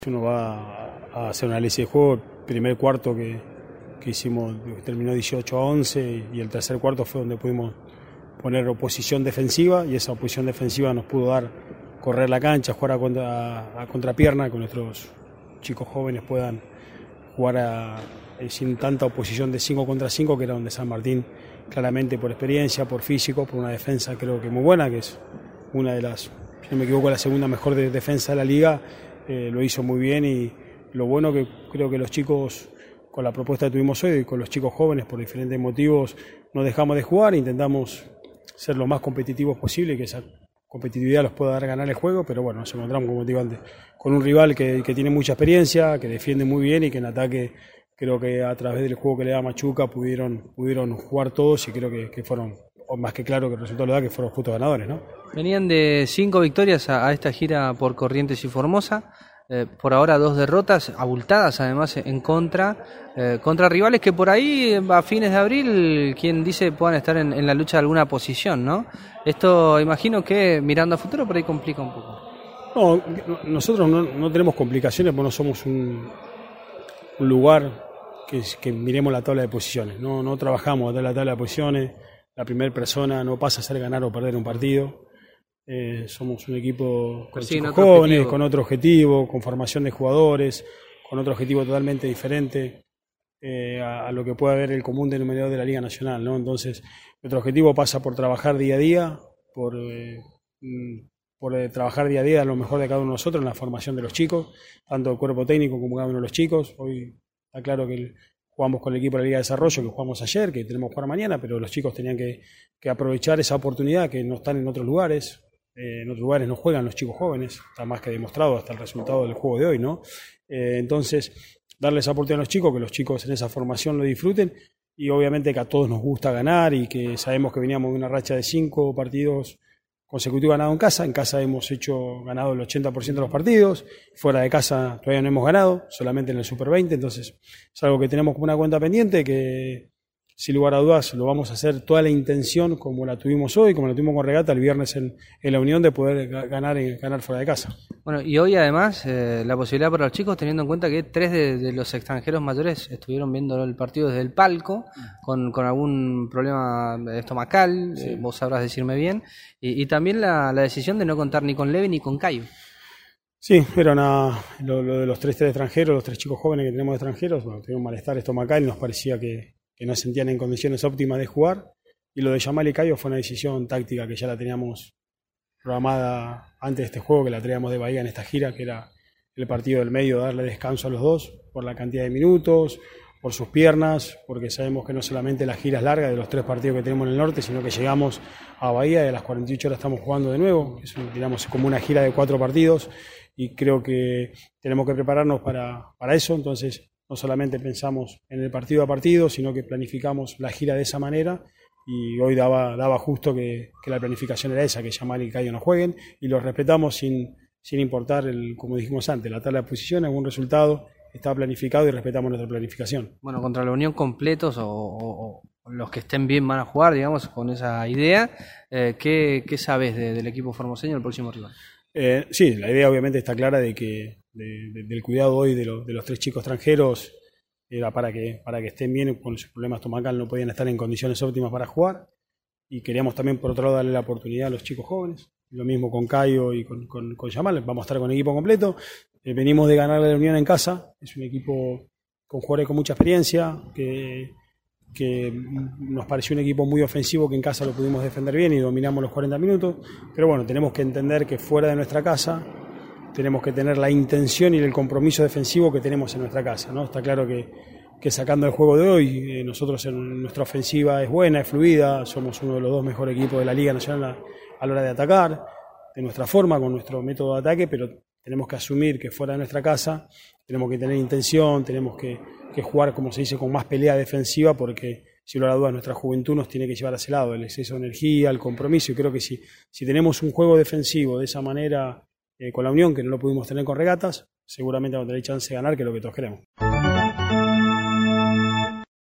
Uno va a hacer un análisis de juego, el primer cuarto que hicimos terminó 18-11 y el tercer cuarto fue donde pudimos poner oposición defensiva y esa oposición defensiva nos pudo dar correr la cancha, jugar a contrapierna, que nuestros chicos jóvenes puedan jugar sin tanta oposición de 5 contra 5, que era donde San Martín claramente por experiencia, por físico, por una defensa creo que muy buena, que es una de las, si no me equivoco, la segunda mejor defensa de la liga. Lo hizo muy bien y lo bueno que creo que los chicos, con la propuesta que tuvimos hoy, con los chicos jóvenes por diferentes motivos, no dejamos de jugar, intentamos ser lo más competitivos posible y que esa competitividad los pueda dar a ganar el juego, pero bueno, nos encontramos, como te digo antes, con un rival que tiene mucha experiencia, que defiende muy bien y que en ataque creo que a través del juego que le da Machuca pudieron jugar todos y creo que fueron, o más que claro que el resultado lo da, que fueron justos ganadores, ¿no? Venían de 5 victorias a esta gira por Corrientes y Formosa, por ahora 2 derrotas, abultadas además en contra rivales que por ahí a fines de abril, quien dice, puedan estar en la lucha de alguna posición, ¿no? Esto imagino que mirando a futuro por ahí complica un poco. No, nosotros no tenemos complicaciones porque no somos un lugar que miremos la tabla de posiciones, no trabajamos a la tabla de posiciones, la primera persona no pasa a ser ganar o perder un partido. Somos un equipo con chicos jóvenes, con otro objetivo, con formación de jugadores, con otro objetivo totalmente diferente a lo que puede haber el común denominador de la Liga Nacional, ¿no? Entonces, nuestro objetivo pasa por trabajar día a día, por trabajar día a día lo mejor de cada uno de nosotros en la formación de los chicos, tanto el cuerpo técnico como cada uno de los chicos. Hoy está claro que jugamos con el equipo de la Liga de Desarrollo, que jugamos ayer, que tenemos que jugar mañana, pero los chicos tenían que aprovechar esa oportunidad, que no están en otros lugares. En otros lugares no juegan los chicos jóvenes, está más que demostrado hasta el resultado del juego de hoy, ¿no? Entonces, darles esa oportunidad a los chicos, que los chicos en esa formación lo disfruten y obviamente que a todos nos gusta ganar y que sabemos que veníamos de una racha de 5 partidos consecutivos ganados en casa hemos ganado el 80% de los partidos, fuera de casa todavía no hemos ganado, solamente en el Super 20, entonces es algo que tenemos como una cuenta pendiente que sin lugar a dudas lo vamos a hacer toda la intención como la tuvimos hoy, como la tuvimos con Regata el viernes en la Unión, de poder ganar fuera de casa. Bueno, y hoy además la posibilidad para los chicos, teniendo en cuenta que 3 de los extranjeros mayores estuvieron viendo el partido desde el palco con algún problema estomacal, sí. Vos sabrás decirme bien, y también la decisión de no contar ni con Levi ni con Cayo. Sí, era lo de los 3 extranjeros, los 3 chicos jóvenes que tenemos de extranjeros, bueno, tuvieron un malestar estomacal y nos parecía que no se sentían en condiciones óptimas de jugar, y lo de Yamal y Cayo fue una decisión táctica que ya la teníamos programada antes de este juego, que la traíamos de Bahía en esta gira, que era el partido del medio, darle descanso a los dos por la cantidad de minutos, por sus piernas, porque sabemos que no solamente la gira es larga de los 3 partidos que tenemos en el norte, sino que llegamos a Bahía y a las 48 horas estamos jugando de nuevo, es como una gira de 4 partidos y creo que tenemos que prepararnos para eso. Entonces no solamente pensamos en el partido a partido, sino que planificamos la gira de esa manera y hoy daba justo que la planificación era esa, que Yamal y Cayo no jueguen y los respetamos sin importar, como dijimos antes, la tabla de posición, algún resultado estaba planificado y respetamos nuestra planificación. Bueno, contra la Unión completos o los que estén bien van a jugar, digamos, con esa idea. ¿Qué sabes del equipo formoseño, el próximo rival? Sí, la idea obviamente está clara de que del cuidado hoy de los 3 chicos extranjeros era para que estén bien con sus problemas estomacal, no podían estar en condiciones óptimas para jugar y queríamos también por otro lado darle la oportunidad a los chicos jóvenes, lo mismo con Cayo y con Yamal, vamos a estar con el equipo completo. Venimos de ganar la Unión en casa, es un equipo con jugadores con mucha experiencia, que nos pareció un equipo muy ofensivo, que en casa lo pudimos defender bien y dominamos los 40 minutos, pero bueno, tenemos que entender que fuera de nuestra casa tenemos que tener la intención y el compromiso defensivo que tenemos en nuestra casa, ¿no? Está claro que sacando el juego de hoy, nosotros nuestra ofensiva es buena, es fluida, somos uno de los 2 mejores equipos de la Liga Nacional a la hora de atacar, de nuestra forma, con nuestro método de ataque, pero tenemos que asumir que fuera de nuestra casa tenemos que tener intención, tenemos que jugar, como se dice, con más pelea defensiva, porque sin lugar a dudas nuestra juventud nos tiene que llevar a ese lado, el exceso de energía, el compromiso, y creo que si tenemos un juego defensivo de esa manera con la Unión, que no lo pudimos tener con Regatas, seguramente vamos a tener chance de ganar, que es lo que todos queremos.